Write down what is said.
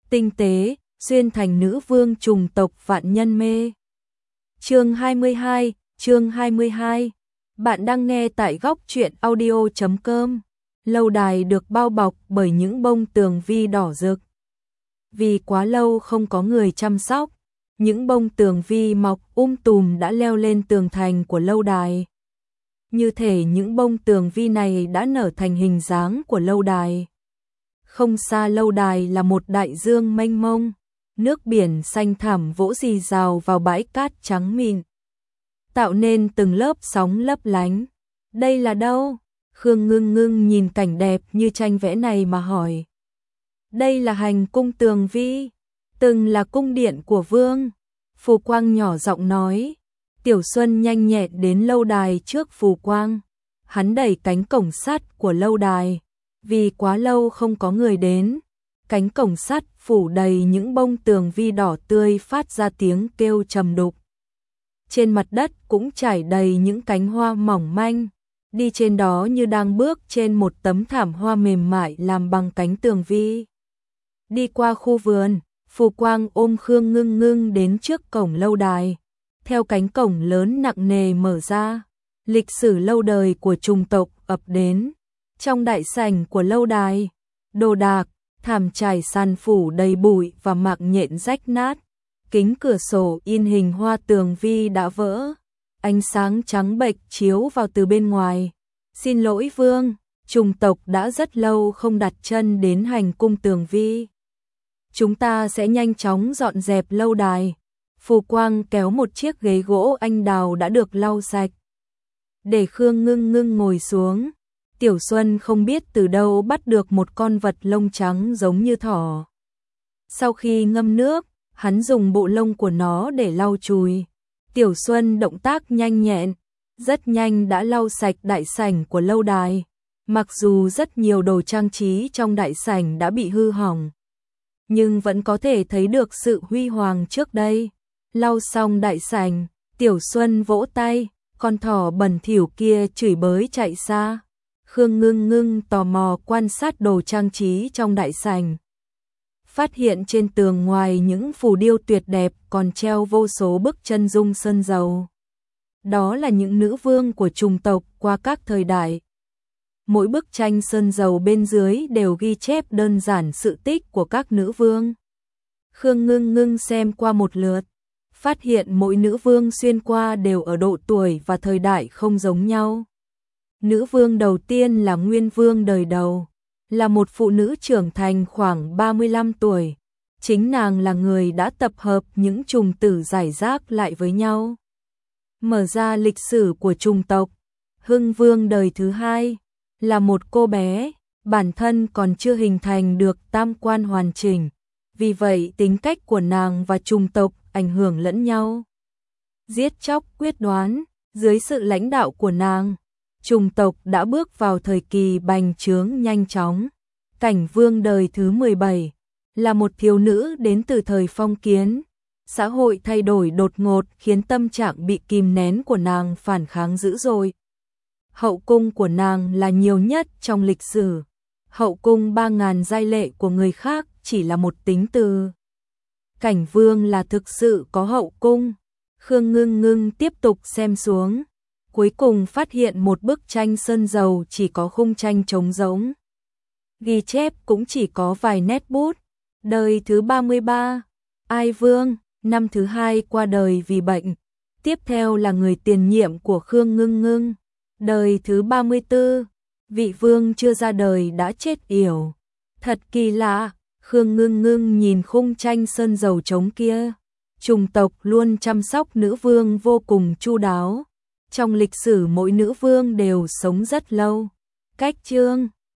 tinh tế, xuyên thành nữ vương trùng tộc vạn nhân mê. Chương 22. Bạn đang nghe tại góc truyện audio.com. Lâu đài được bao bọc bởi những bông tường vi đỏ rực. Vì quá lâu không có người chăm sóc, những bông tường vi mọc tùm đã leo lên tường thành của lâu đài. Như thể những bông tường vi này đã nở thành hình dáng của lâu đài. Không xa lâu đài là một đại dương mênh mông, nước biển xanh thẳm vỗ rì rào vào bãi cát trắng mịn, tạo nên từng lớp sóng lấp lánh. Đây là đâu? Khương Ngưng Ngưng nhìn cảnh đẹp như tranh vẽ này mà hỏi. Đây là hành cung tường vi, từng là cung điện của vương. Phù Quang nhỏ giọng nói. Tiểu Xuân nhanh nhẹn đến lâu đài trước Phù Quang. Hắn đẩy cánh cổng sắt của lâu đài. Vì quá lâu không có người đến, cánh cổng sắt phủ đầy những bông tường vi đỏ tươi phát ra tiếng kêu trầm đục. Trên mặt đất cũng trải đầy những cánh hoa mỏng manh, đi trên đó như đang bước trên một tấm thảm hoa mềm mại làm bằng cánh tường vi. Đi qua khu vườn, Phù Quang ôm Khương Ngưng Ngưng đến trước cổng lâu đài. Theo cánh cổng lớn nặng nề mở ra, lịch sử lâu đời của trùng tộc ập đến. Trong đại sảnh của lâu đài, đồ đạc, thảm trải sàn phủ đầy bụi và mạng nhện rách nát. Kính cửa sổ in hình hoa tường vi đã vỡ. Ánh sáng trắng bệch chiếu vào từ bên ngoài. Xin lỗi vương, trùng tộc đã rất lâu không đặt chân đến hành cung tường vi. Chúng ta sẽ nhanh chóng dọn dẹp lâu đài. Phù Quang kéo một chiếc ghế gỗ anh đào đã được lau sạch, để Khương Ngưng Ngưng ngồi xuống. Tiểu Xuân không biết từ đâu bắt được một con vật lông trắng giống như thỏ. Sau khi ngâm nước, hắn dùng bộ lông của nó để lau chùi. Tiểu Xuân động tác nhanh nhẹn, rất nhanh đã lau sạch đại sảnh của lâu đài. Mặc dù rất nhiều đồ trang trí trong đại sảnh đã bị hư hỏng, nhưng vẫn có thể thấy được sự huy hoàng trước đây. Lau xong đại sảnh, Tiểu Xuân vỗ tay, con thỏ bẩn thỉu kia chửi bới chạy xa. Khương Ngưng Ngưng tò mò quan sát đồ trang trí trong đại sảnh. Phát hiện trên tường ngoài những phù điêu tuyệt đẹp còn treo vô số bức chân dung sơn dầu. Đó là những nữ vương của trùng tộc qua các thời đại. Mỗi bức tranh sơn dầu bên dưới đều ghi chép đơn giản sự tích của các nữ vương. Khương Ngưng Ngưng xem qua một lượt, phát hiện mỗi nữ vương xuyên qua đều ở độ tuổi và thời đại không giống nhau. Nữ vương đầu tiên là Nguyên Vương đời đầu, là một phụ nữ trưởng thành khoảng 35 tuổi. Chính nàng là người đã tập hợp những trùng tử giải rác lại với nhau, mở ra lịch sử của trùng tộc. Hưng Vương đời thứ hai là một cô bé, bản thân còn chưa hình thành được tam quan hoàn chỉnh, vì vậy tính cách của nàng và trùng tộc ảnh hưởng lẫn nhau. Giết chóc quyết đoán, dưới sự lãnh đạo của nàng, trùng tộc đã bước vào thời kỳ bành trướng nhanh chóng. Cảnh Vương đời thứ 17 là một thiếu nữ đến từ thời phong kiến. Xã hội thay đổi đột ngột khiến tâm trạng bị kìm nén của nàng phản kháng dữ dội. Hậu cung của nàng là nhiều nhất trong lịch sử. Hậu cung 3.000 giai lệ của người khác chỉ là một tính từ. Cảnh Vương là thực sự có hậu cung. Khương Ngưng Ngưng tiếp tục xem xuống, cuối cùng phát hiện một bức tranh sơn dầu chỉ có khung tranh trống rỗng. Ghi chép cũng chỉ có vài nét bút. Đời thứ 33, Ai Vương, năm thứ 2 qua đời vì bệnh. Tiếp theo là người tiền nhiệm của Khương Ngưng Ngưng. Đời thứ 34, vị vương chưa ra đời đã chết yểu. Thật kỳ lạ, Khương Ngưng Ngưng nhìn khung tranh sơn dầu trống kia. Trùng tộc luôn chăm sóc nữ vương vô cùng chu đáo. Trong lịch sử mỗi nữ vương đều sống rất lâu. Cách chương